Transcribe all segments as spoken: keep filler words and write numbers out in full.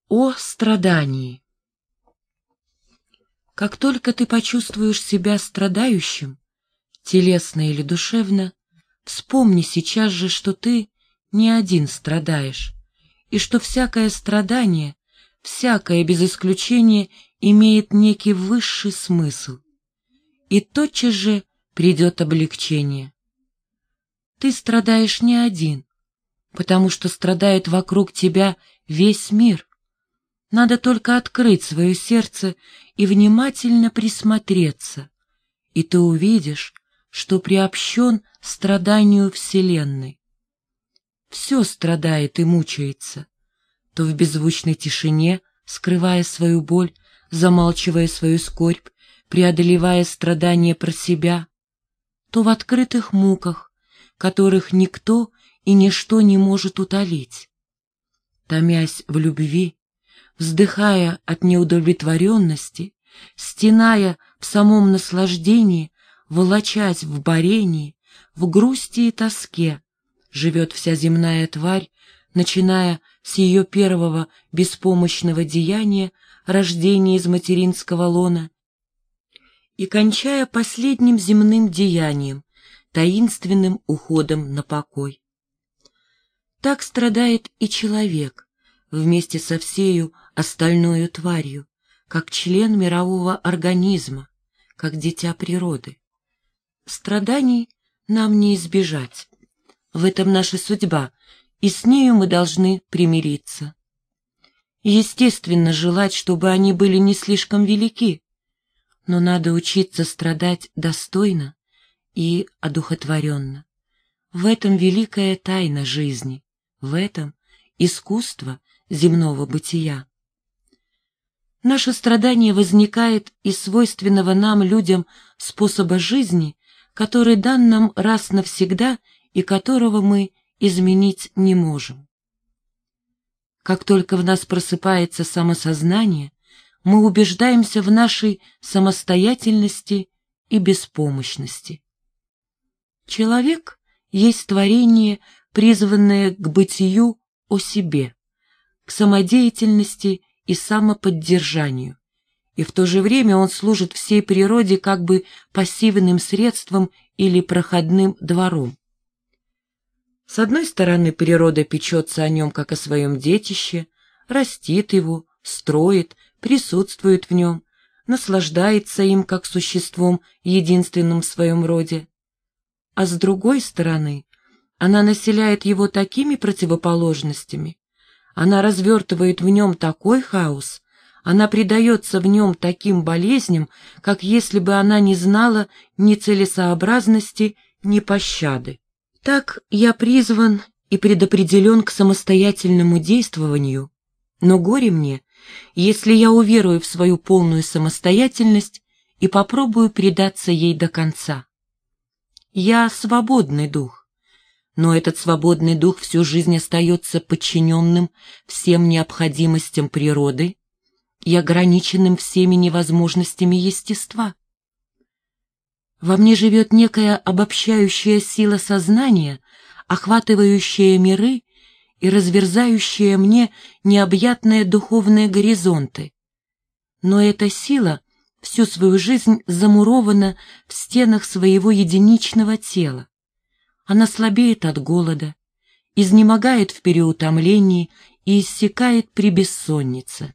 О страдании. Как только ты почувствуешь себя страдающим, телесно или душевно, вспомни сейчас же, что ты не один страдаешь, и что всякое страдание, всякое без исключения имеет некий высший смысл. И тотчас же придет облегчение. Ты страдаешь не один, потому что страдает вокруг тебя весь мир. Надо только открыть свое сердце и внимательно присмотреться, и ты увидишь, что приобщен страданию Вселенной. Все страдает и мучается, то в беззвучной тишине, скрывая свою боль, замалчивая свою скорбь, преодолевая страдания про себя, то в открытых муках, которых никто и ничто не может утолить. Томясь в любви, вздыхая от неудовлетворенности, стеная в самом наслаждении, волочась в борении, в грусти и тоске, живет вся земная тварь, начиная с ее первого беспомощного деяния, рождения из материнского лона, и кончая последним земным деянием, таинственным уходом на покой. Так страдает и человек, вместе со всею остальною тварью, как член мирового организма, как дитя природы. Страданий нам не избежать. В этом наша судьба, и с нею мы должны примириться. Естественно, желать, чтобы они были не слишком велики, но надо учиться страдать достойно и одухотворенно. В этом великая тайна жизни, в этом искусство земного бытия. Наше страдание возникает из свойственного нам, людям, способа жизни, который дан нам раз навсегда и которого мы изменить не можем. Как только в нас просыпается самосознание, мы убеждаемся в нашей самостоятельности и беспомощности. Человек есть творение, призванное к бытию о себе, к самодеятельности и самоподдержанию, и в то же время он служит всей природе как бы пассивным средством или проходным двором. С одной стороны, природа печется о нем как о своем детище, растит его, строит, присутствует в нем, наслаждается им как существом единственным в своем роде. А с другой стороны, она населяет его такими противоположностями, она развертывает в нем такой хаос, она предается в нем таким болезням, как если бы она не знала ни целесообразности, ни пощады. Так я призван и предопределен к самостоятельному действованию, но горе мне, если я уверую в свою полную самостоятельность и попробую предаться ей до конца. Я свободный дух, но этот свободный дух всю жизнь остается подчиненным всем необходимостям природы и ограниченным всеми невозможностями естества. Во мне живет некая обобщающая сила сознания, охватывающая миры и разверзающая мне необъятные духовные горизонты. Но эта сила всю свою жизнь замурована в стенах своего единичного тела. Она слабеет от голода, изнемогает в переутомлении и иссякает при бессоннице.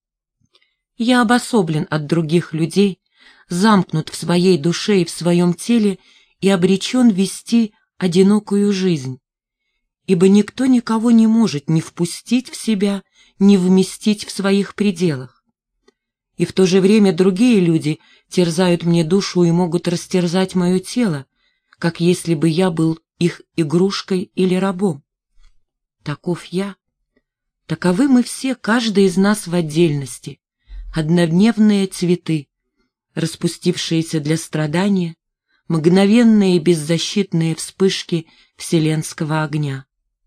Я обособлен от других людей, замкнут в своей душе и в своем теле и обречен вести одинокую жизнь, ибо никто никого не может ни впустить в себя, ни вместить в своих пределах. И в то же время другие люди терзают мне душу и могут растерзать мое тело, как если бы я был их игрушкой или рабом. Таков я. Таковы мы все, каждый из нас в отдельности, однодневные цветы, распустившиеся для страдания, мгновенные беззащитные вспышки вселенского огня.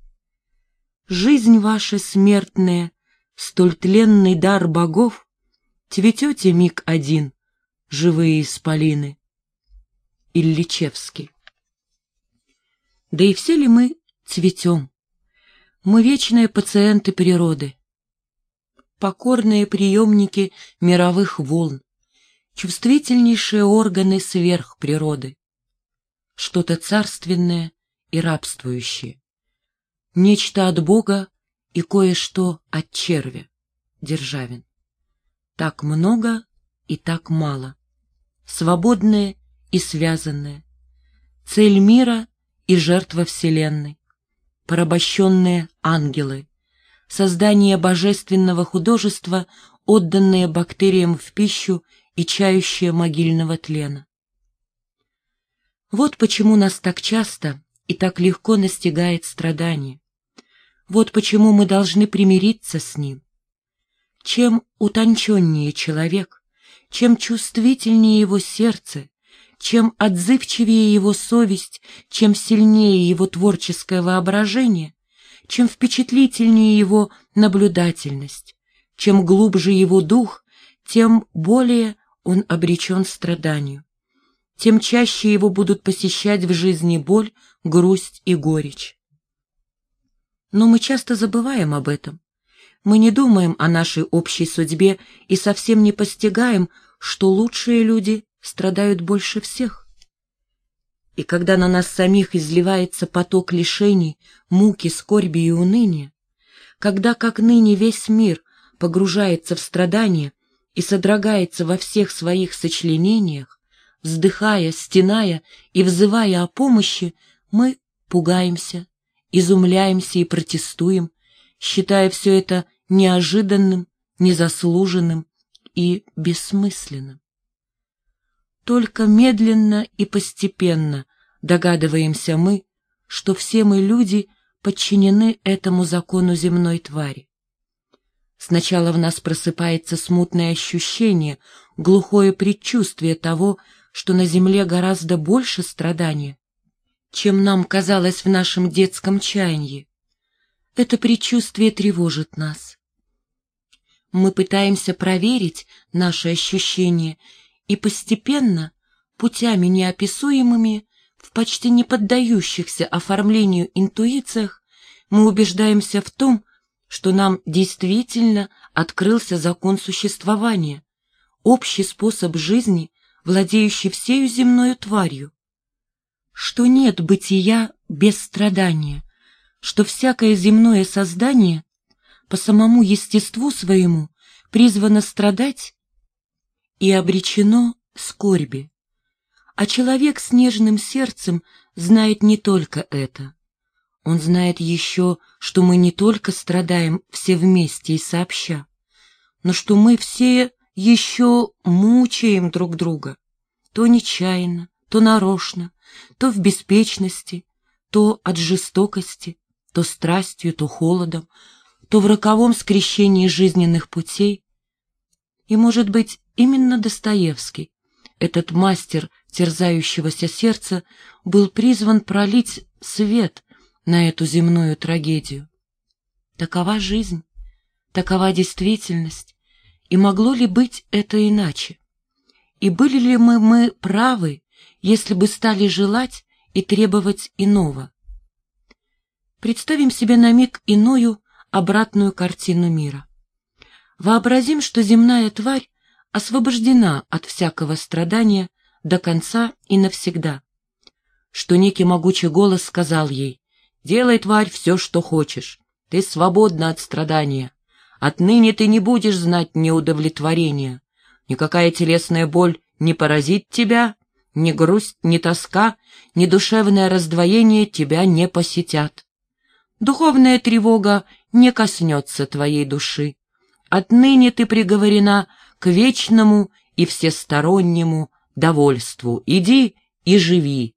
Жизнь ваша смертная, столь тленный дар богов, цветете миг один, живые исполины. Ильичевский. Да и все ли мы цветем? Мы вечные пациенты природы. покорные приемники мировых волн, чувствительнейшие органы сверхприроды, что-то царственное и рабствующее, нечто от Бога и кое-что от червя. Державин. Так много и так мало, свободное и связанное, цель мира и жертва вселенной, порабощенные ангелы, создание божественного художества, отданное бактериям в пищу и чающее могильного тлена. Вот почему нас так часто и так легко настигает страдание. Вот почему мы должны примириться с ним. Чем утонченнее человек, чем чувствительнее его сердце, чем отзывчивее его совесть, чем сильнее его творческое воображение, чем впечатлительнее его наблюдательность, чем глубже его дух, тем более он обречен страданию, тем чаще его будут посещать в жизни боль, грусть и горечь. Но мы часто забываем об этом. Мы не думаем о нашей общей судьбе и совсем не постигаем, что лучшие люди страдают больше всех. И когда на нас самих изливается поток лишений, муки, скорби и уныния, когда, как ныне, весь мир погружается в страдания и содрогается во всех своих сочленениях, вздыхая, стеная и взывая о помощи, мы пугаемся, изумляемся и протестуем, считая все это неожиданным, незаслуженным и бессмысленным. Только медленно и постепенно догадываемся мы, что все мы люди подчинены этому закону земной твари. Сначала в нас просыпается смутное ощущение, глухое предчувствие того, что на земле гораздо больше страдания, чем нам казалось в нашем детском чаянии. Это предчувствие тревожит нас. Мы пытаемся проверить наши ощущения, и постепенно, путями неописуемыми, в почти не поддающихся оформлению интуициях, мы убеждаемся в том, что нам действительно открылся закон существования, общий способ жизни, владеющий всею земною тварью, что нет бытия без страдания, что всякое земное создание по самому естеству своему призвано страдать и обречено скорби. А человек с нежным сердцем знает не только это. Он знает еще, что мы не только страдаем все вместе и сообща, но что мы все еще мучаем друг друга, то нечаянно, то нарочно, то в беспечности, то от жестокости, то страстью, то холодом, то в роковом скрещении жизненных путей. И, может быть, именно Достоевский, этот мастер терзающегося сердца, был призван пролить свет на эту земную трагедию. Такова жизнь, такова действительность, и могло ли быть это иначе? И были ли мы, мы правы, если бы стали желать и требовать иного? Представим себе на миг иную, обратную картину мира. Вообразим, что земная тварь освобождена от всякого страдания до конца и навсегда, что некий могучий голос сказал ей: «Делай, тварь, все, что хочешь, ты свободна от страдания, отныне ты не будешь знать неудовлетворения, никакая телесная боль не поразит тебя, ни грусть, ни тоска, ни душевное раздвоение тебя не посетят. Духовная тревога не коснется твоей души. Отныне ты приговорена к вечному и всестороннему довольству. Иди и живи».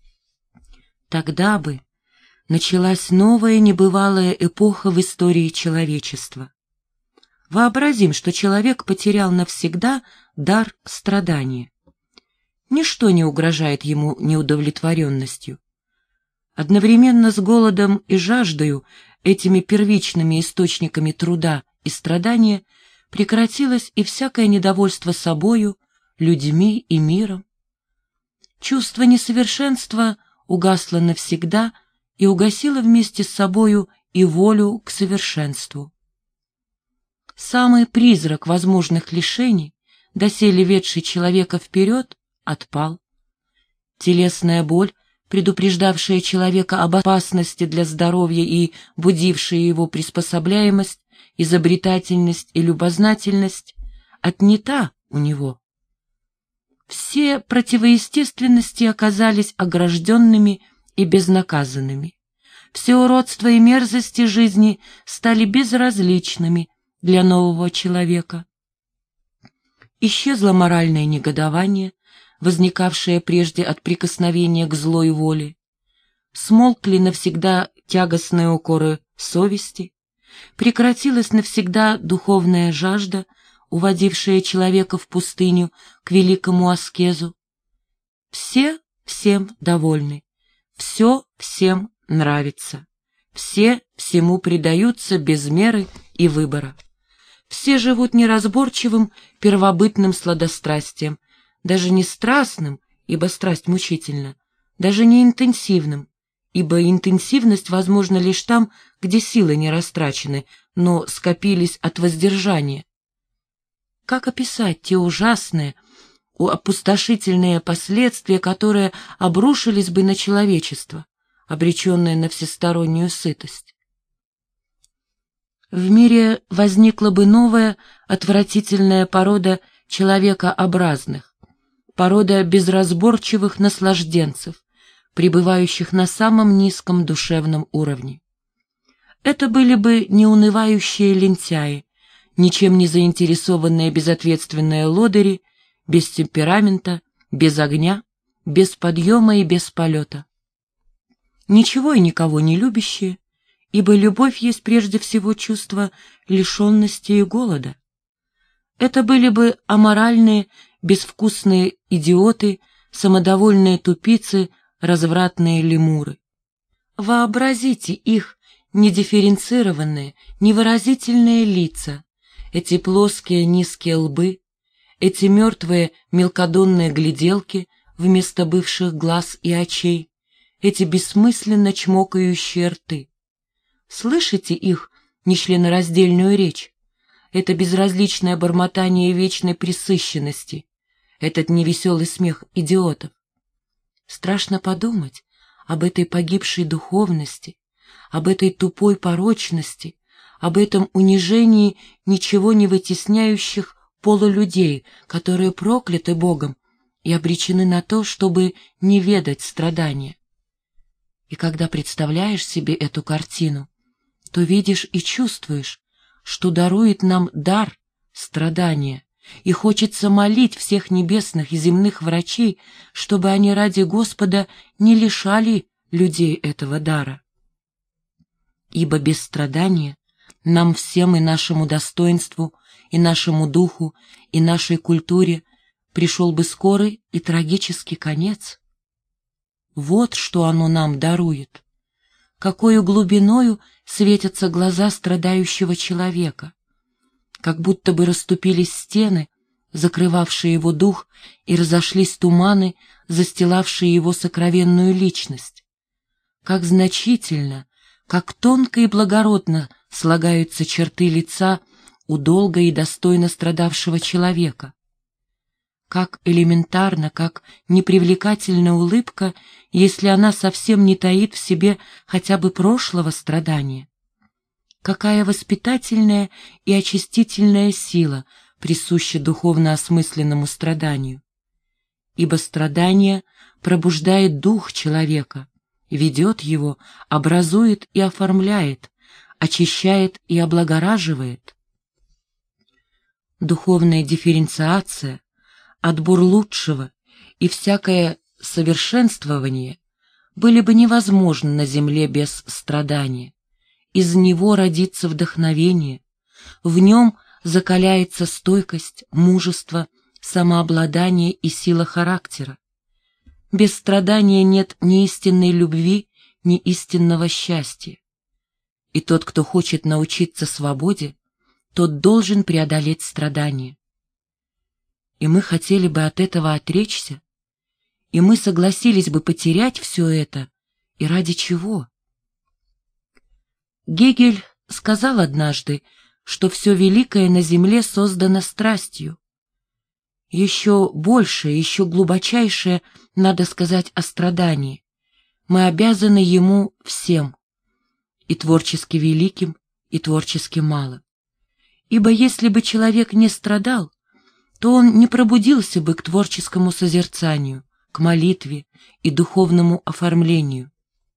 Тогда бы началась новая небывалая эпоха в истории человечества. Вообразим, что человек потерял навсегда дар страдания. Ничто не угрожает ему неудовлетворенностью. Одновременно с голодом и жаждою, этими первичными источниками труда и страдания, прекратилось и всякое недовольство собою, людьми и миром. Чувство несовершенства угасло навсегда и угасило вместе с собою и волю к совершенству. Самый призрак возможных лишений, доселе ведший человека вперед, отпал. Телесная боль, предупреждавшая человека об опасности для здоровья и будившая его приспособляемость, изобретательность и любознательность, отнята у него. Все противоестественности оказались огражденными и безнаказанными. Все уродства и мерзости жизни стали безразличными для нового человека. Исчезло моральное негодование, возникавшее прежде от прикосновения к злой воле. Смолкли навсегда тягостные укоры совести, прекратилась навсегда духовная жажда, уводившая человека в пустыню к великому аскезу. Все всем довольны, все всем нравится, все всему предаются без меры и выбора. Все живут неразборчивым первобытным сладострастием, даже не страстным, ибо страсть мучительна, даже не интенсивным, ибо интенсивность возможна лишь там, где силы не растрачены, но скопились от воздержания. Как описать те ужасные, опустошительные последствия, которые обрушились бы на человечество, обреченное на всестороннюю сытость? В мире возникла бы новая отвратительная порода человекообразных, порода безразборчивых наслажденцев, пребывающих на самом низком душевном уровне. Это были бы неунывающие лентяи, ничем не заинтересованные безответственные лодыри, без темперамента, без огня, без подъема и без полета. Ничего и никого не любящие, ибо любовь есть прежде всего чувство лишенности и голода. Это были бы аморальные, безвкусные идиоты, самодовольные тупицы, развратные лемуры. Вообразите их недифференцированные, невыразительные лица, эти плоские низкие лбы, эти мертвые мелкодонные гляделки вместо бывших глаз и очей, эти бессмысленно чмокающие рты. Слышите их нечленораздельную речь? Это безразличное бормотание вечной пресыщенности, этот невеселый смех идиотов. Страшно подумать об этой погибшей духовности, об этой тупой порочности, об этом унижении ничего не вытесняющих полулюдей, которые прокляты Богом и обречены на то, чтобы не ведать страдания. И когда представляешь себе эту картину, то видишь и чувствуешь, что дарует нам дар страдания, и хочется молить всех небесных и земных врачей, чтобы они ради Господа не лишали людей этого дара. Ибо без страдания нам всем и нашему достоинству, и нашему духу, и нашей культуре пришел бы скорый и трагический конец. Вот что оно нам дарует. Какою глубиною светятся глаза страдающего человека, как будто бы расступились стены, закрывавшие его дух, и разошлись туманы, застилавшие его сокровенную личность. Как значительно, как тонко и благородно слагаются черты лица у долго и достойно страдавшего человека. Как элементарно, как непривлекательна улыбка, если она совсем не таит в себе хотя бы прошлого страдания. Какая воспитательная и очистительная сила присуща духовно осмысленному страданию. Ибо страдание пробуждает дух человека, ведет его, образует и оформляет, очищает и облагораживает. Духовная дифференциация, отбор лучшего и всякое совершенствование были бы невозможны на земле без страдания. Из него родится вдохновение, в нем закаляется стойкость, мужество, самообладание и сила характера. Без страдания нет ни истинной любви, ни истинного счастья. И тот, кто хочет научиться свободе, тот должен преодолеть страдания. И мы хотели бы от этого отречься, и мы согласились бы потерять все это, и ради чего? Гегель сказал однажды, что все великое на земле создано страстью. Еще большее, еще глубочайшее надо сказать о страдании. Мы обязаны ему всем, и творчески великим, и творчески малым. Ибо если бы человек не страдал, то он не пробудился бы к творческому созерцанию, к молитве и духовному оформлению.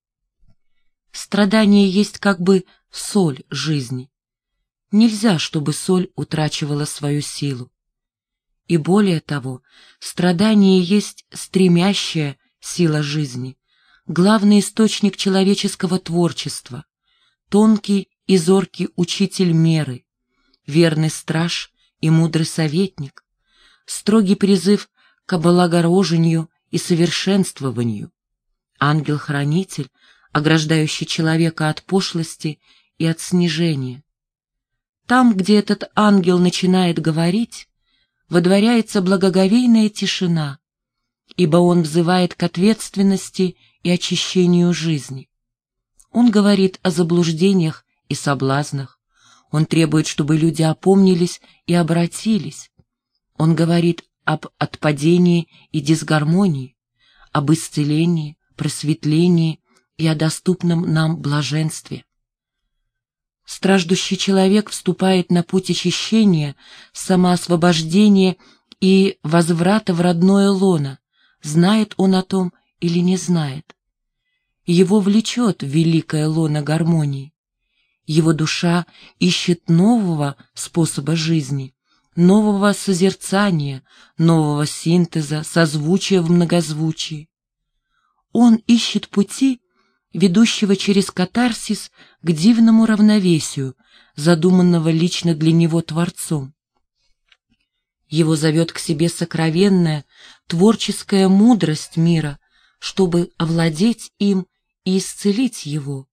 Страдание есть как бы соль жизни. Нельзя, чтобы соль утрачивала свою силу. И более того, страдание есть стремящая сила жизни, главный источник человеческого творчества, тонкий и зоркий учитель меры, верный страж и мудрый советник, строгий призыв к облагорожению и совершенствованию, ангел-хранитель, ограждающий человека от пошлости и от снижения. Там, где этот ангел начинает говорить, водворяется благоговейная тишина, ибо он взывает к ответственности и очищению жизни. Он говорит о заблуждениях и соблазнах, он требует, чтобы люди опомнились и обратились. Он говорит об отпадении и дисгармонии, об исцелении, просветлении и о доступном нам блаженстве. Страждущий человек вступает на путь очищения, самоосвобождения и возврата в родное лоно, знает он о том или не знает. Его влечет в великое лоно гармонии. Его душа ищет нового способа жизни, нового созерцания, нового синтеза, созвучия в многозвучии. Он ищет пути, ведущего через катарсис к дивному равновесию, задуманного лично для него Творцом. Его зовет к себе сокровенная, творческая мудрость мира, чтобы овладеть им и исцелить его.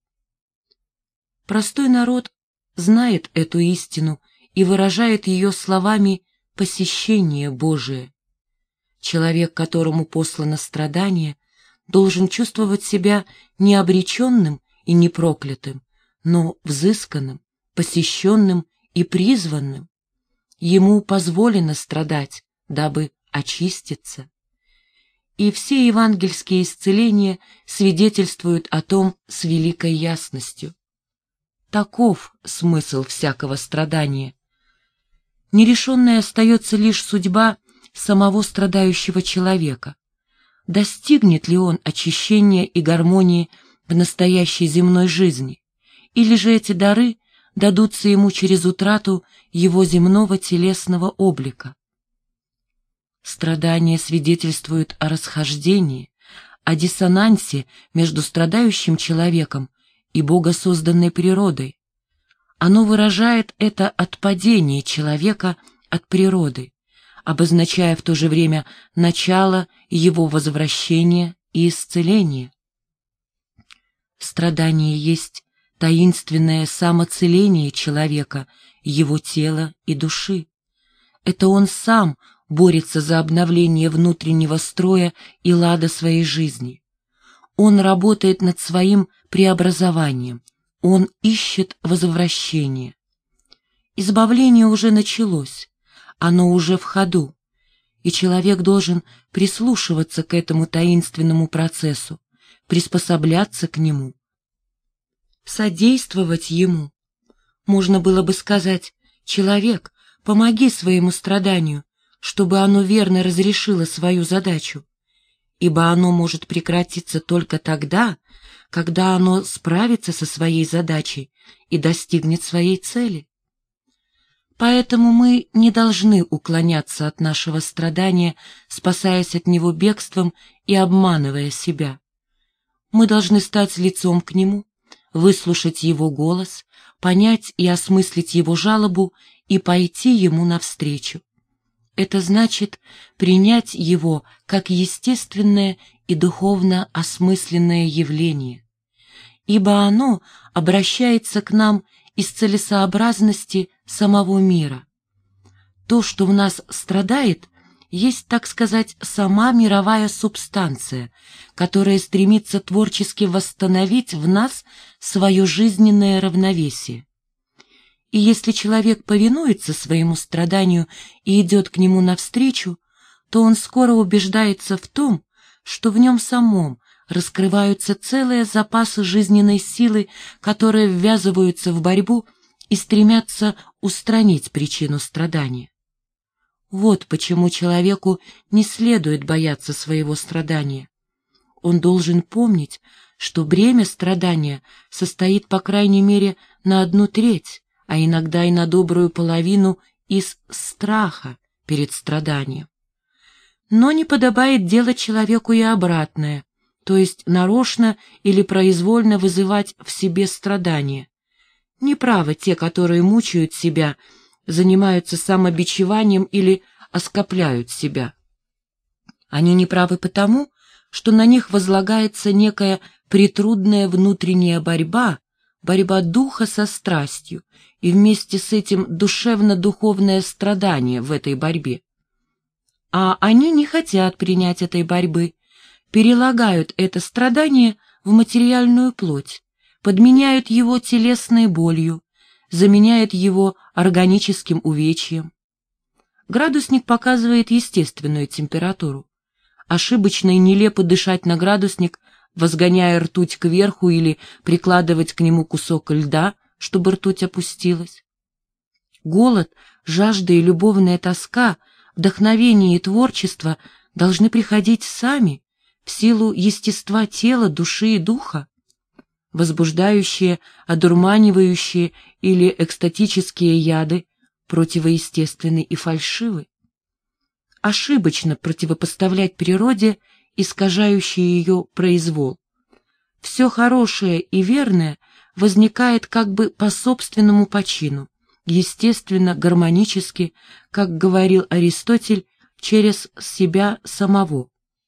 Простой народ знает эту истину и выражает ее словами «посещение Божие». Человек, которому послано страдание, должен чувствовать себя не обреченным и не проклятым, но взысканным, посещенным и призванным. Ему позволено страдать, дабы очиститься. И все евангельские исцеления свидетельствуют о том с великой ясностью. Таков смысл всякого страдания. Нерешенной остается лишь судьба самого страдающего человека. Достигнет ли он очищения и гармонии в настоящей земной жизни, или же эти дары дадутся ему через утрату его земного телесного облика? Страдания свидетельствуют о расхождении, о диссонансе между страдающим человеком и богосозданной природой. Оно выражает это отпадение человека от природы, обозначая в то же время начало его возвращения и исцеления. Страдание есть таинственное самоцеление человека, его тела и души. Это он сам борется за обновление внутреннего строя и лада своей жизни. Он работает над своим преобразованием, он ищет возвращение. Избавление уже началось, оно уже в ходу, и человек должен прислушиваться к этому таинственному процессу, приспосабляться к нему, содействовать ему. Можно было бы сказать: «Человек, помоги своему страданию, чтобы оно верно разрешило свою задачу», ибо оно может прекратиться только тогда, когда оно справится со своей задачей и достигнет своей цели. Поэтому мы не должны уклоняться от нашего страдания, спасаясь от него бегством и обманывая себя. Мы должны стать лицом к нему, выслушать его голос, понять и осмыслить его жалобу и пойти ему навстречу. Это значит принять его как естественное и духовно осмысленное явление, ибо оно обращается к нам из целесообразности самого мира. То, что в нас страдает, есть, так сказать, сама мировая субстанция, которая стремится творчески восстановить в нас свое жизненное равновесие. И если человек повинуется своему страданию и идет к нему навстречу, то он скоро убеждается в том, что в нем самом раскрываются целые запасы жизненной силы, которые ввязываются в борьбу и стремятся устранить причину страдания. Вот почему человеку не следует бояться своего страдания. Он должен помнить, что бремя страдания состоит по крайней мере на одну треть, а иногда и на добрую половину из страха перед страданием. Но не подобает делать человеку и обратное, то есть нарочно или произвольно вызывать в себе страдания. Неправы те, которые мучают себя, занимаются самобичеванием или оскопляют себя. Они неправы потому, что на них возлагается некая претрудная внутренняя борьба, борьба духа со страстью, и вместе с этим душевно-духовное страдание в этой борьбе. А они не хотят принять этой борьбы, перелагают это страдание в материальную плоть, подменяют его телесной болью, заменяют его органическим увечьем. Градусник показывает естественную температуру. Ошибочно и нелепо дышать на градусник, возгоняя ртуть кверху или прикладывать к нему кусок льда, чтобы ртуть опустилась. Голод, жажда и любовная тоска, вдохновение и творчество должны приходить сами, в силу естества тела, души и духа. Возбуждающие, одурманивающие или экстатические яды противоестественны и фальшивы. Ошибочно противопоставлять природе искажающий ее произвол. Все хорошее и верное возникает как бы по собственному почину, естественно, гармонически, как говорил Аристотель, через себя самого.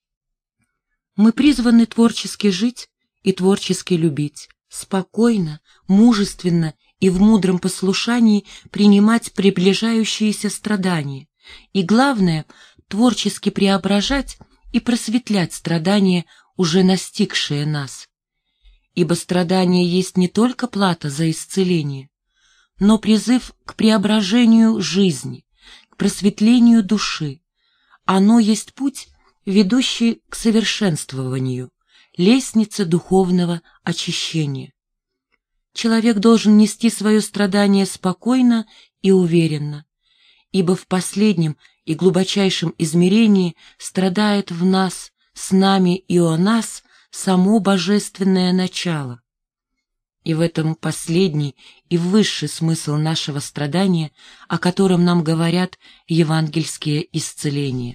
Мы призваны творчески жить и творчески любить, спокойно, мужественно и в мудром послушании принимать приближающиеся страдания, и, главное, творчески преображать и просветлять страдания, уже настигшие нас. Ибо страдание есть не только плата за исцеление, но призыв к преображению жизни, к просветлению души. Оно есть путь, ведущий к совершенствованию, лестница духовного очищения. Человек должен нести свое страдание спокойно и уверенно, ибо в последнем и глубочайшем измерении страдает в нас, с нами и о нас само божественное начало. И в этом последний и высший смысл нашего страдания, о котором нам говорят евангельские исцеления.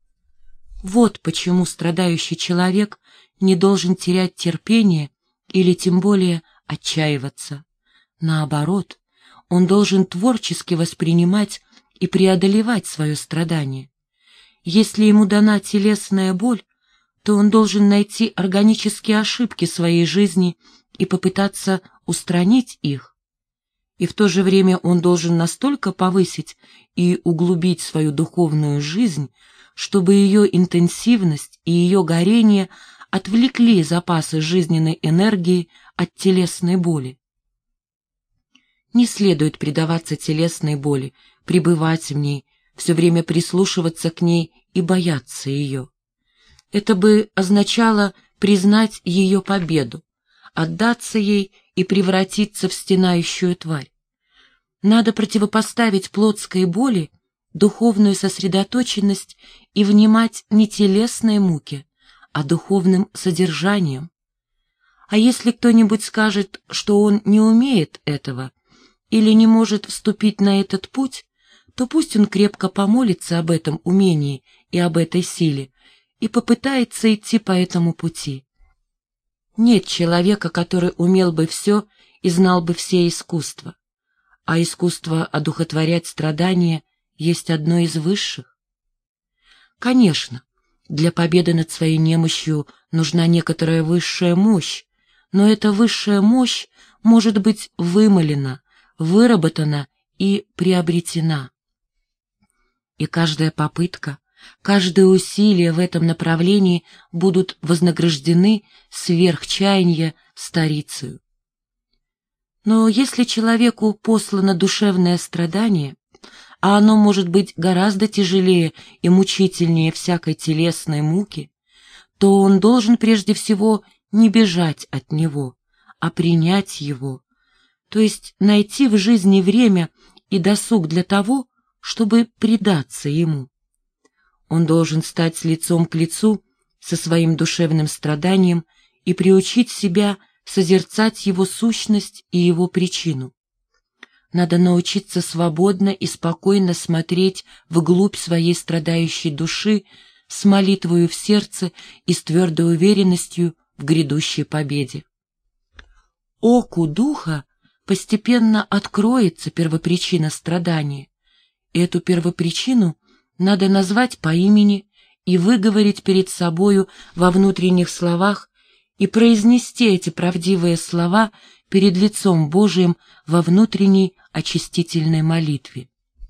Вот почему страдающий человек не должен терять терпение или тем более отчаиваться. Наоборот, он должен творчески воспринимать и преодолевать свое страдание. Если ему дана телесная боль, то он должен найти органические ошибки своей жизни и попытаться устранить их. И в то же время он должен настолько повысить и углубить свою духовную жизнь, чтобы ее интенсивность и ее горение отвлекли запасы жизненной энергии от телесной боли. Не следует предаваться телесной боли, пребывать в ней, все время прислушиваться к ней и бояться ее. Это бы означало признать ее победу, отдаться ей и превратиться в стенающую тварь. Надо противопоставить плотской боли духовную сосредоточенность и внимать не телесной муке, а духовным содержанием. А если кто-нибудь скажет, что он не умеет этого или не может вступить на этот путь, то пусть он крепко помолится об этом умении и об этой силе и попытается идти по этому пути. Нет человека, который умел бы все и знал бы все искусства, а искусство одухотворять страдания есть одно из высших. Конечно, для победы над своей немощью нужна некоторая высшая мощь, но эта высшая мощь может быть вымолена, выработана и приобретена. И каждая попытка, каждое усилие в этом направлении будут вознаграждены сверх чаяния старицею. Но если человеку послано душевное страдание, а оно может быть гораздо тяжелее и мучительнее всякой телесной муки, то он должен прежде всего не бежать от него, а принять его, то есть найти в жизни время и досуг для того, чтобы предаться ему. Он должен стать лицом к лицу со своим душевным страданием и приучить себя созерцать его сущность и его причину. Надо научиться свободно и спокойно смотреть вглубь своей страдающей души с молитвою в сердце и с твердой уверенностью в грядущей победе. Оку духа постепенно откроется первопричина страдания. Эту первопричину надо назвать по имени и выговорить перед собою во внутренних словах и произнести эти правдивые слова перед лицом Божиим во внутренней очистительной молитве.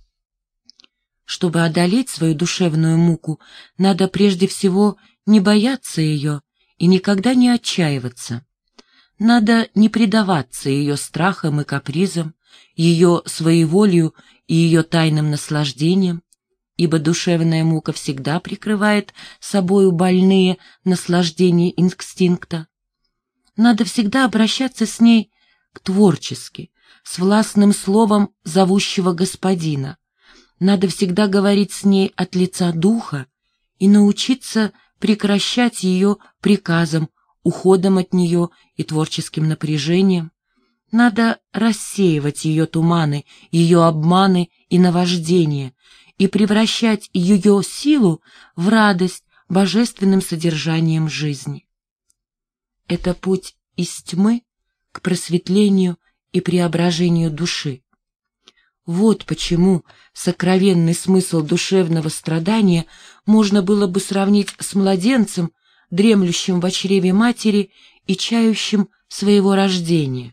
Чтобы одолеть свою душевную муку, надо прежде всего не бояться ее и никогда не отчаиваться. Надо не предаваться ее страхам и капризам, ее своеволию и ее тайным наслаждениям, ибо душевная мука всегда прикрывает собою больные наслаждения инстинкта. Надо всегда обращаться с ней к творчески, с властным словом зовущего Господина. Надо всегда говорить с ней от лица духа и научиться прекращать ее приказом, уходом от нее и творческим напряжением. Надо рассеивать ее туманы, ее обманы и наваждения и превращать ее силу в радость божественным содержанием жизни. Это путь из тьмы к просветлению и преображению души. Вот почему сокровенный смысл душевного страдания можно было бы сравнить с младенцем, дремлющим в чреве матери и чающим своего рождения.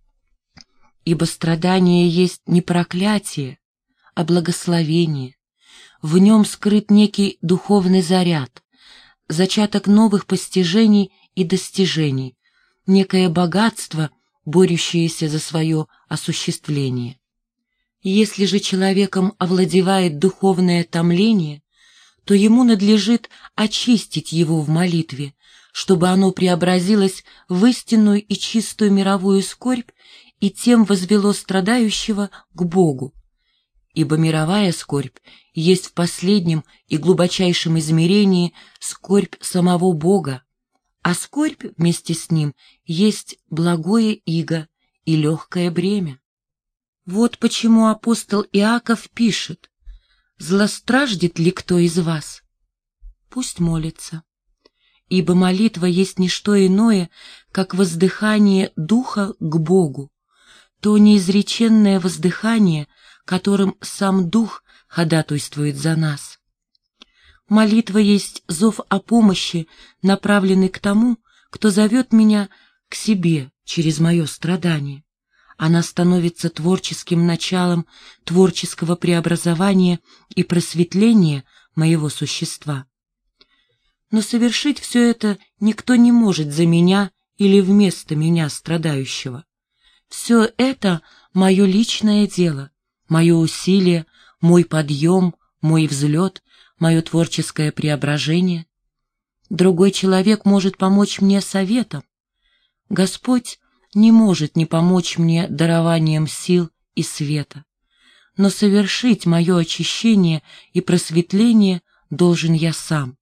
Ибо страдание есть не проклятие, а благословение. В нем скрыт некий духовный заряд, зачаток новых постижений и достижений, некое богатство, борющееся за свое осуществление. Если же человеком овладевает духовное томление, то ему надлежит очистить его в молитве, чтобы оно преобразилось в истинную и чистую мировую скорбь и тем возвело страдающего к Богу. Ибо мировая скорбь есть в последнем и глубочайшем измерении скорбь самого Бога, а скорбь вместе с ним есть благое иго и легкое бремя. Вот почему апостол Иаков пишет: «Злостраждет ли кто из вас? Пусть молится, ибо молитва есть не что иное, как воздыхание духа к Богу, то неизреченное воздыхание, которым сам Дух ходатайствует за нас. Молитва есть зов о помощи, направленный к тому, кто зовет меня к себе через мое страдание. Она становится творческим началом творческого преобразования и просветления моего существа. Но совершить все это никто не может за меня или вместо меня, страдающего. Все это мое личное дело, мое усилие, мой подъем, мой взлет, мое творческое преображение. Другой человек может помочь мне советом. Господь не может не помочь мне дарованием сил и света. Но совершить мое очищение и просветление должен я сам.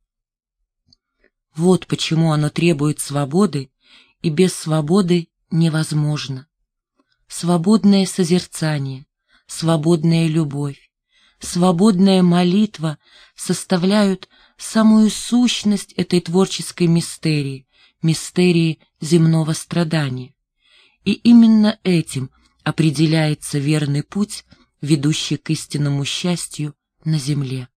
Вот почему оно требует свободы, и без свободы невозможно. Свободное созерцание, свободная любовь, свободная молитва составляют самую сущность этой творческой мистерии, мистерии земного страдания. И именно этим определяется верный путь, ведущий к истинному счастью на земле.